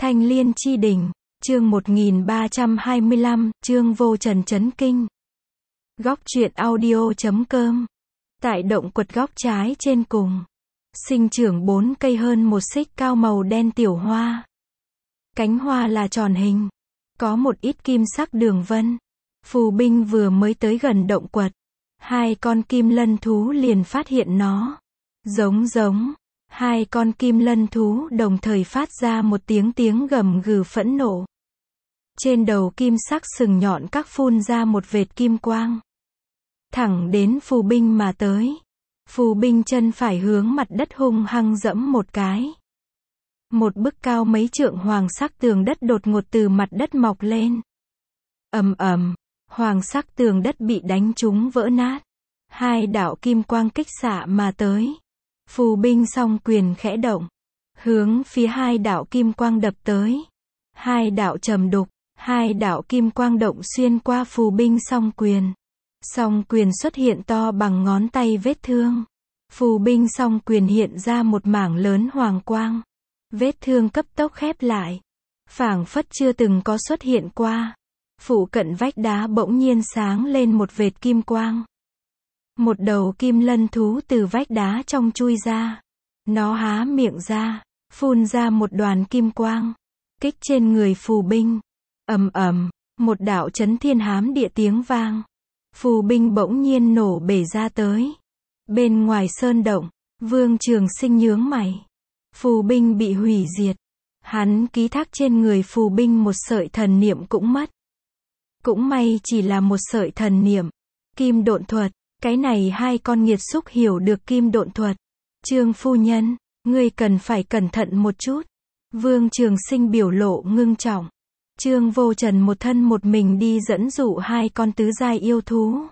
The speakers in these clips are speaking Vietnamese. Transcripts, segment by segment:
Thanh Liên chi đỉnh, chương 1325, chương vô trần chấn kinh. Góc truyện audio.com. Tại động quật góc trái trên cùng, sinh trưởng 4 cây hơn 1 xích cao màu đen tiểu hoa. Cánh hoa là tròn hình, có một ít kim sắc đường vân. Phù binh vừa mới tới gần động quật, 2 con kim lân thú liền phát hiện nó. Giống. 2 con kim lân thú đồng thời phát ra một tiếng gầm gừ phẫn nộ. Trên đầu kim sắc sừng nhọn các phun ra một vệt kim quang, thẳng đến phù binh mà tới. Phù binh chân phải hướng mặt đất hung hăng dẫm một cái. Một bức cao mấy trượng hoàng sắc tường đất đột ngột từ mặt đất mọc lên. Ầm ầm, hoàng sắc tường đất bị đánh trúng vỡ nát. 2 đạo kim quang kích xạ mà tới. Phù binh song quyền khẽ động, hướng phía 2 đạo kim quang đập tới. 2 đạo trầm đục, 2 đạo kim quang động xuyên qua phù binh song quyền. Song quyền xuất hiện to bằng ngón tay vết thương. Phù binh song quyền hiện ra một mảng lớn hoàng quang. Vết thương cấp tốc khép lại, phảng phất chưa từng có xuất hiện qua. Phụ cận vách đá bỗng nhiên sáng lên một vệt kim quang. Một đầu kim lân thú từ vách đá trong chui ra. Nó há miệng ra, phun ra một đoàn kim quang, kích trên người phù binh. Ầm ầm, một đạo chấn thiên hám địa tiếng vang. Phù binh bỗng nhiên nổ bể ra tới. Bên ngoài sơn động, Vương Trường Sinh nhướng mày. Phù binh bị hủy diệt. Hắn ký thác trên người phù binh một sợi thần niệm cũng mất. Cũng may chỉ là một sợi thần niệm. Kim độn thuật. Cái này 2 con nghiệt xúc hiểu được kim độn thuật. Trương phu nhân, ngươi cần phải cẩn thận một chút. Vương Trường Sinh biểu lộ ngưng trọng. Trương Vô Trần một thân một mình đi dẫn dụ 2 con tứ giai yêu thú.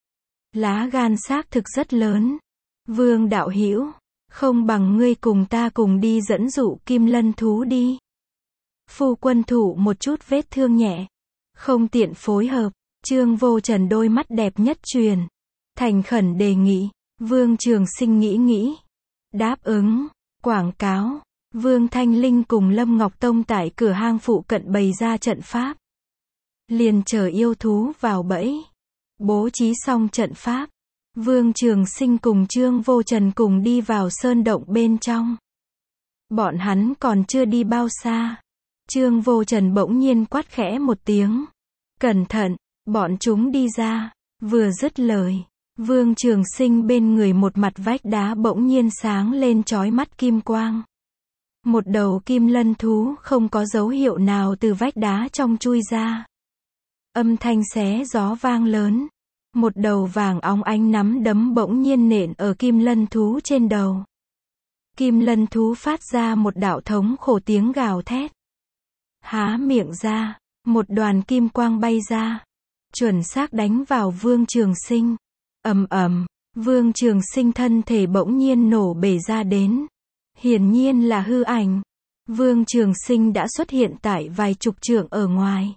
Lá gan xác thực rất lớn. Vương đạo hữu, không bằng ngươi cùng ta cùng đi dẫn dụ kim lân thú đi. Phu quân thủ một chút vết thương nhẹ, không tiện phối hợp. Trương Vô Trần đôi mắt đẹp nhất truyền, thành khẩn đề nghị. Vương Trường Sinh nghĩ, đáp ứng. Quảng cáo. Vương Thanh Linh cùng Lâm Ngọc Tông tại cửa hang phụ cận bày ra trận pháp, liền chờ yêu thú vào bẫy. Bố trí xong trận pháp, Vương Trường Sinh cùng Trương Vô Trần cùng đi vào sơn động bên trong. Bọn hắn còn chưa đi bao xa, Trương Vô Trần bỗng nhiên quát khẽ một tiếng. Cẩn thận, bọn chúng đi ra. Vừa dứt lời, Vương Trường Sinh bên người một mặt vách đá bỗng nhiên sáng lên chói mắt kim quang. Một đầu kim lân thú không có dấu hiệu nào từ vách đá trong chui ra. Âm thanh xé gió vang lớn. Một đầu vàng óng ánh nắm đấm bỗng nhiên nện ở kim lân thú trên đầu. Kim lân thú phát ra một đạo thống khổ tiếng gào thét. Há miệng ra, một đoàn kim quang bay ra, chuẩn xác đánh vào Vương Trường Sinh. Ầm ầm, Vương Trường Sinh thân thể bỗng nhiên nổ bể ra đến. Hiển nhiên là hư ảnh. Vương Trường Sinh đã xuất hiện tại vài chục trượng ở ngoài.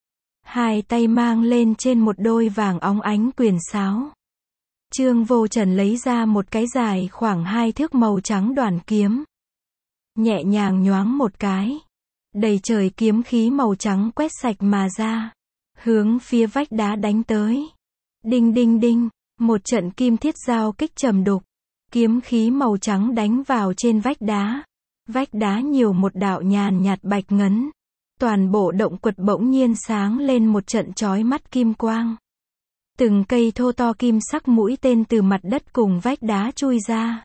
2 tay mang lên trên một đôi vàng óng ánh quyền sáo. Trương Vô Trần lấy ra một cái dài khoảng 2 thước màu trắng đoản kiếm. Nhẹ nhàng nhoáng một cái. Đầy trời kiếm khí màu trắng quét sạch mà ra. Hướng phía vách đá đánh tới. Đinh đinh đinh, một trận kim thiết giao kích trầm đục. Kiếm khí màu trắng đánh vào trên vách đá. Vách đá nhiều một đạo nhàn nhạt bạch ngấn. Toàn bộ động quật bỗng nhiên sáng lên một trận chói mắt kim quang. Từng cây thô to kim sắc mũi tên từ mặt đất cùng vách đá chui ra.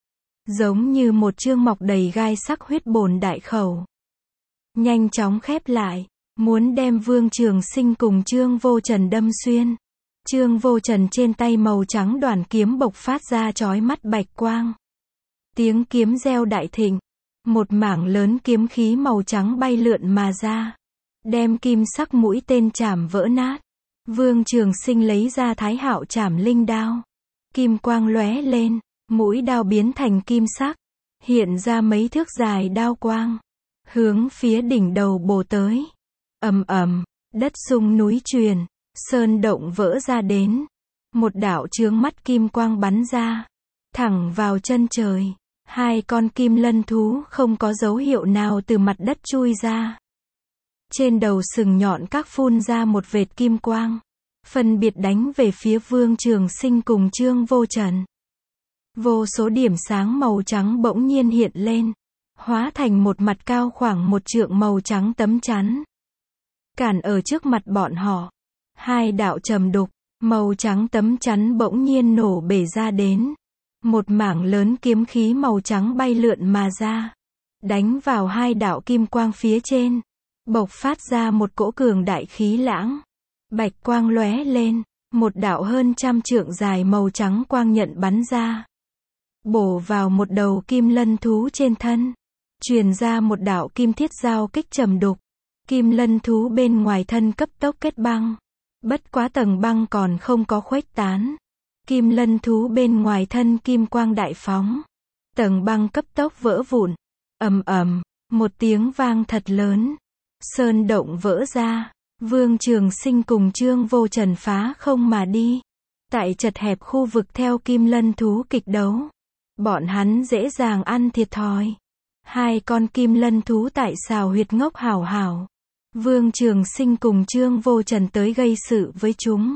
Giống như một chương mọc đầy gai sắc huyết bồn đại khẩu. Nhanh chóng khép lại, muốn đem Vương Trường Sinh cùng Trương Vô Trần đâm xuyên. Trương Vô Trần trên tay màu trắng đoản kiếm bộc phát ra chói mắt bạch quang. Tiếng kiếm reo đại thịnh. Một mảng lớn kiếm khí màu trắng bay lượn mà ra, đem kim sắc mũi tên chảm vỡ nát. Vương Trường Sinh lấy ra Thái Hạo Trảm Linh đao. Kim quang lóe lên, mũi đao biến thành kim sắc, hiện ra mấy thước dài đao quang, hướng phía đỉnh đầu bổ tới. Ầm ầm, đất rung núi truyền, sơn động vỡ ra đến. Một đạo chướng mắt kim quang bắn ra, thẳng vào chân trời. Hai con kim lân thú không có dấu hiệu nào từ mặt đất chui ra. Trên đầu sừng nhọn các phun ra một vệt kim quang, phân biệt đánh về phía Vương Trường Sinh cùng Trương Vô Trần. Vô số điểm sáng màu trắng bỗng nhiên hiện lên, hóa thành một mặt cao khoảng 1 trượng màu trắng tấm chắn. Cản ở trước mặt bọn họ. Hai đạo trầm đục, màu trắng tấm chắn bỗng nhiên nổ bể ra đến. Một mảng lớn kiếm khí màu trắng bay lượn mà ra, đánh vào hai đạo kim quang phía trên, bộc phát ra một cỗ cường đại khí lãng. Bạch quang lóe lên, một đạo hơn 100 trượng dài màu trắng quang nhận bắn ra, bổ vào một đầu kim lân thú trên thân, truyền ra một đạo kim thiết giao kích trầm đục. Kim lân thú bên ngoài thân cấp tốc kết băng, bất quá tầng băng còn không có khuếch tán. Kim lân thú bên ngoài thân kim quang đại phóng, tầng băng cấp tốc vỡ vụn. Ầm ầm, một tiếng vang thật lớn, sơn động vỡ ra. Vương Trường Sinh cùng Trương Vô Trần phá không mà đi. Tại chật hẹp khu vực theo kim lân thú kịch đấu, bọn hắn dễ dàng ăn thiệt thòi. Hai con kim lân thú tại xào huyệt ngốc hảo hảo. Vương Trường Sinh cùng Trương Vô Trần tới gây sự với chúng.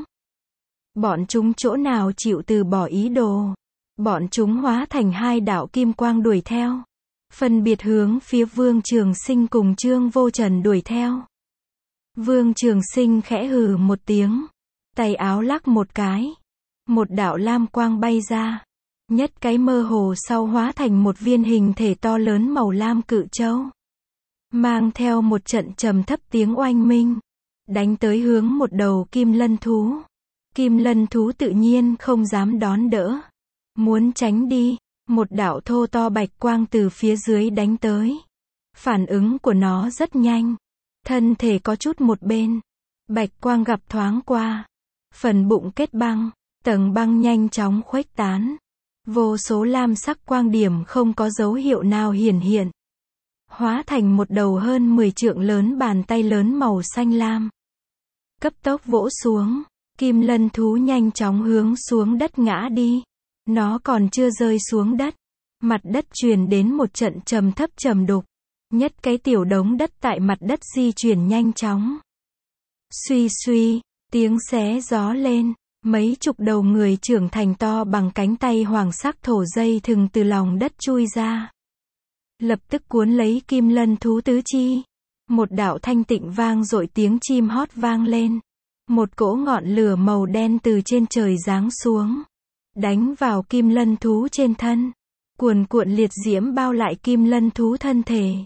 Bọn chúng chỗ nào chịu từ bỏ ý đồ. Bọn chúng hóa thành hai đạo kim quang đuổi theo, phân biệt hướng phía Vương Trường Sinh cùng Trương Vô Trần đuổi theo. Vương Trường Sinh khẽ hừ một tiếng, tay áo lắc một cái, một đạo lam quang bay ra, nhất cái mơ hồ sau hóa thành một viên hình thể to lớn màu lam cự châu, mang theo một trận trầm thấp tiếng oanh minh, đánh tới hướng một đầu kim lân thú. Kim lân thú tự nhiên không dám đón đỡ, muốn tránh đi. Một đạo thô to bạch quang từ phía dưới đánh tới. Phản ứng của nó rất nhanh, thân thể có chút một bên, bạch quang gặp thoáng qua, phần bụng kết băng, tầng băng nhanh chóng khuếch tán, vô số lam sắc quang điểm không có dấu hiệu nào hiển hiện, hóa thành một đầu hơn 10 trượng lớn bàn tay lớn màu xanh lam, cấp tốc vỗ xuống. Kim lân thú nhanh chóng hướng xuống đất ngã đi. Nó còn chưa rơi xuống đất, mặt đất truyền đến một trận trầm thấp trầm đục, nhất cái tiểu đống đất tại mặt đất di chuyển nhanh chóng. Suy suy, tiếng xé gió lên, mấy chục đầu người trưởng thành to bằng cánh tay hoàng sắc thổ dây thừng từ lòng đất chui ra, lập tức cuốn lấy kim lân thú tứ chi. Một đạo thanh tịnh vang dội tiếng chim hót vang lên, một cỗ ngọn lửa màu đen từ trên trời giáng xuống, đánh vào kim lân thú trên thân, cuồn cuộn liệt diễm bao lại kim lân thú thân thể.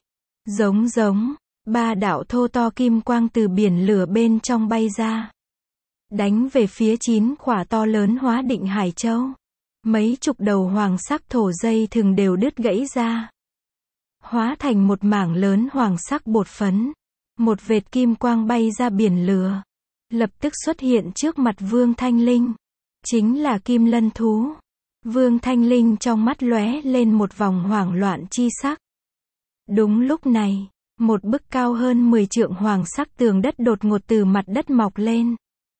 Giống, ba đạo thô to kim quang từ biển lửa bên trong bay ra, đánh về phía 9 khỏa to lớn hóa định hải châu. Mấy chục đầu hoàng sắc thổ dây thừng đều đứt gãy ra, hóa thành một mảng lớn hoàng sắc bột phấn. Một vệt kim quang bay ra biển lửa, lập tức xuất hiện trước mặt Vương Thanh Linh. Chính là kim lân thú. Vương Thanh Linh trong mắt lóe lên một vòng hoảng loạn chi sắc. Đúng lúc này, một bức cao hơn 10 trượng hoàng sắc tường đất đột ngột từ mặt đất mọc lên,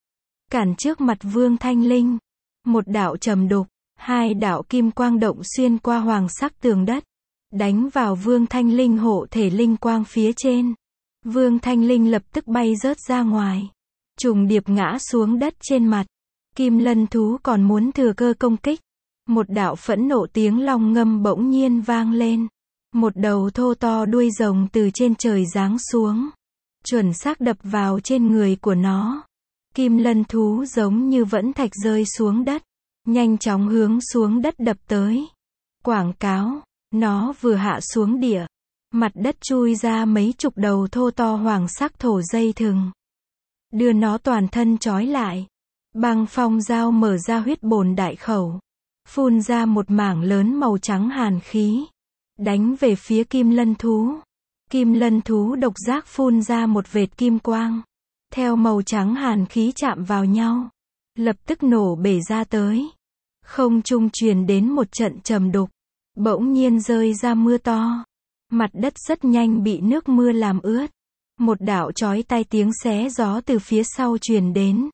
cản trước mặt Vương Thanh Linh. Một đạo trầm đục, hai đạo kim quang động xuyên qua hoàng sắc tường đất, đánh vào Vương Thanh Linh hộ thể linh quang phía trên. Vương Thanh Linh lập tức bay rớt ra ngoài, trùng điệp ngã xuống đất trên mặt. Kim lân thú còn muốn thừa cơ công kích. Một đạo phẫn nộ tiếng long ngâm bỗng nhiên vang lên. Một đầu thô to đuôi rồng từ trên trời giáng xuống, chuẩn xác đập vào trên người của nó. Kim lân thú giống như vẫn thạch rơi xuống đất, nhanh chóng hướng xuống đất đập tới. Quảng cáo, nó vừa hạ xuống địa, mặt đất chui ra mấy chục đầu thô to hoàng sắc thổ dây thừng, đưa nó toàn thân trói lại. Băng phong dao mở ra huyết bồn đại khẩu, phun ra một mảng lớn màu trắng hàn khí, đánh về phía kim lân thú. Kim lân thú độc giác phun ra một vệt kim quang, theo màu trắng hàn khí chạm vào nhau, lập tức nổ bể ra tới. Không trung truyền đến một trận trầm đục, bỗng nhiên rơi ra mưa to. Mặt đất rất nhanh bị nước mưa làm ướt. Một đạo chói tai tiếng xé gió từ phía sau truyền đến.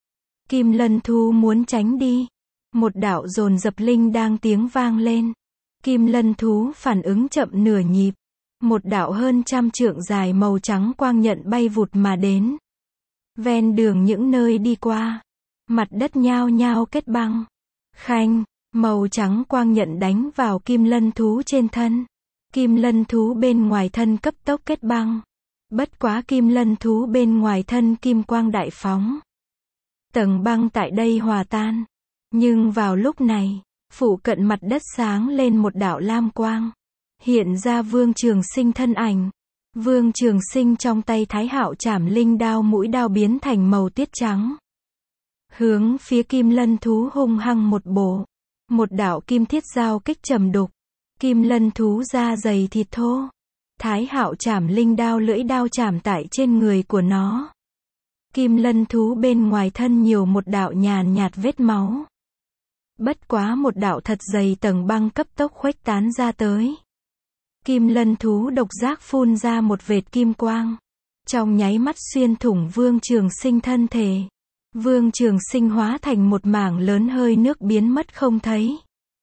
Kim lân thú muốn tránh đi. Một đạo dồn dập linh đang tiếng vang lên. Kim lân thú phản ứng chậm nửa nhịp. Một đạo hơn 100 trượng dài màu trắng quang nhận bay vụt mà đến. Ven đường những nơi đi qua, mặt đất nhao nhao kết băng. Khanh, màu trắng quang nhận đánh vào kim lân thú trên thân. Kim lân thú bên ngoài thân cấp tốc kết băng. Bất quá kim lân thú bên ngoài thân kim quang đại phóng. Tầng băng tại đây hòa tan. Nhưng vào lúc này, phụ cận mặt đất sáng lên một đạo lam quang. Hiện ra Vương Trường Sinh thân ảnh. Vương Trường Sinh trong tay Thái Hạo Trảm Linh đao, mũi đao biến thành màu tiết trắng. Hướng phía kim lân thú hung hăng một bổ. Một đạo kim thiết giao kích trầm đục. Kim lân thú da dày thịt thô. Thái Hạo Trảm Linh đao, lưỡi đao chạm tại trên người của nó. Kim lân thú bên ngoài thân nhiều một đạo nhàn nhạt vết máu. Bất quá một đạo thật dày tầng băng cấp tốc khuếch tán ra tới. Kim lân thú độc giác phun ra một vệt kim quang. Trong nháy mắt xuyên thủng Vương Trường Sinh thân thể. Vương Trường Sinh hóa thành một mảng lớn hơi nước biến mất không thấy.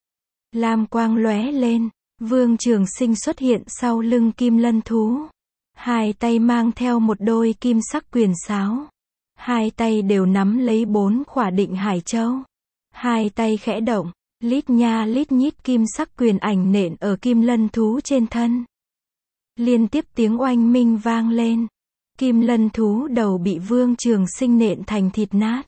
Lam quang lóe lên, Vương Trường Sinh xuất hiện sau lưng kim lân thú. Hai tay mang theo một đôi kim sắc quyền sáo. Hai tay đều nắm lấy 4 khỏa định hải châu. Hai tay khẽ động, lít nha lít nhít kim sắc quyền ảnh nện ở kim lân thú trên thân. Liên tiếp tiếng oanh minh vang lên. Kim lân thú đầu bị Vương Trường Sinh nện thành thịt nát.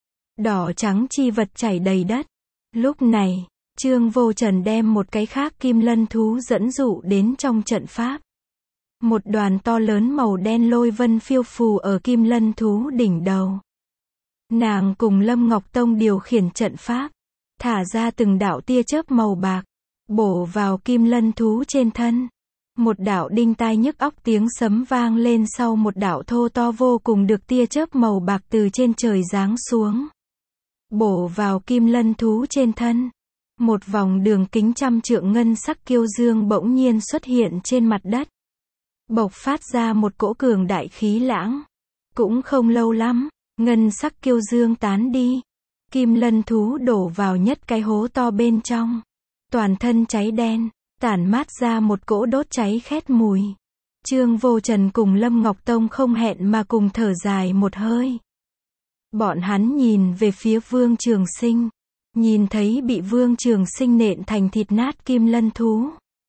Đỏ trắng chi vật chảy đầy đất. Lúc này, Trương Vô Trần đem một cái khác kim lân thú dẫn dụ đến trong trận pháp. Một đoàn to lớn màu đen lôi vân phiêu phù ở kim lân thú đỉnh đầu. Nàng cùng Lâm Ngọc Tông điều khiển trận pháp, thả ra từng đạo tia chớp màu bạc, bổ vào kim lân thú trên thân. Một đạo đinh tai nhức óc tiếng sấm vang lên, sau một đạo thô to vô cùng được tia chớp màu bạc từ trên trời giáng xuống, bổ vào kim lân thú trên thân. Một vòng đường kính 100 trượng ngân sắc kiêu dương bỗng nhiên xuất hiện trên mặt đất, bộc phát ra một cỗ cường đại khí lãng. Cũng không lâu lắm, ngân sắc kiêu dương tán đi. Kim lân thú đổ vào nhất cái hố to bên trong. Toàn thân cháy đen, tản mát ra một cỗ đốt cháy khét mùi. Trương Vô Trần cùng Lâm Ngọc Tông không hẹn mà cùng thở dài một hơi. Bọn hắn nhìn về phía Vương Trường Sinh. Nhìn thấy bị Vương Trường Sinh nện thành thịt nát kim lân thú.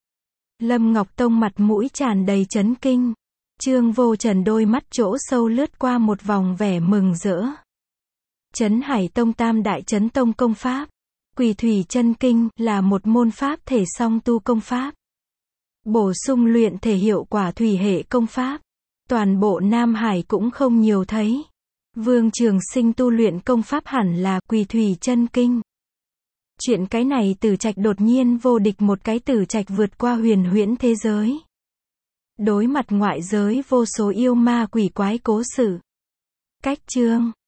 Lâm Ngọc Tông mặt mũi tràn đầy chấn kinh. Trương Vô Trần đôi mắt chỗ sâu lướt qua một vòng vẻ mừng rỡ. Trấn Hải Tông Tam Đại Trấn Tông công pháp, Quỷ Thủy Chân Kinh là một môn pháp thể song tu công pháp. Bổ sung luyện thể hiệu quả thủy hệ công pháp. Toàn bộ Nam Hải cũng không nhiều thấy. Vương Trường Sinh tu luyện công pháp hẳn là Quỷ Thủy Chân Kinh. Chuyện cái này Tử Trạch đột nhiên vô địch một cái Tử Trạch vượt qua huyền huyễn thế giới. Đối mặt ngoại giới vô số yêu ma quỷ quái cố sự. Cách chương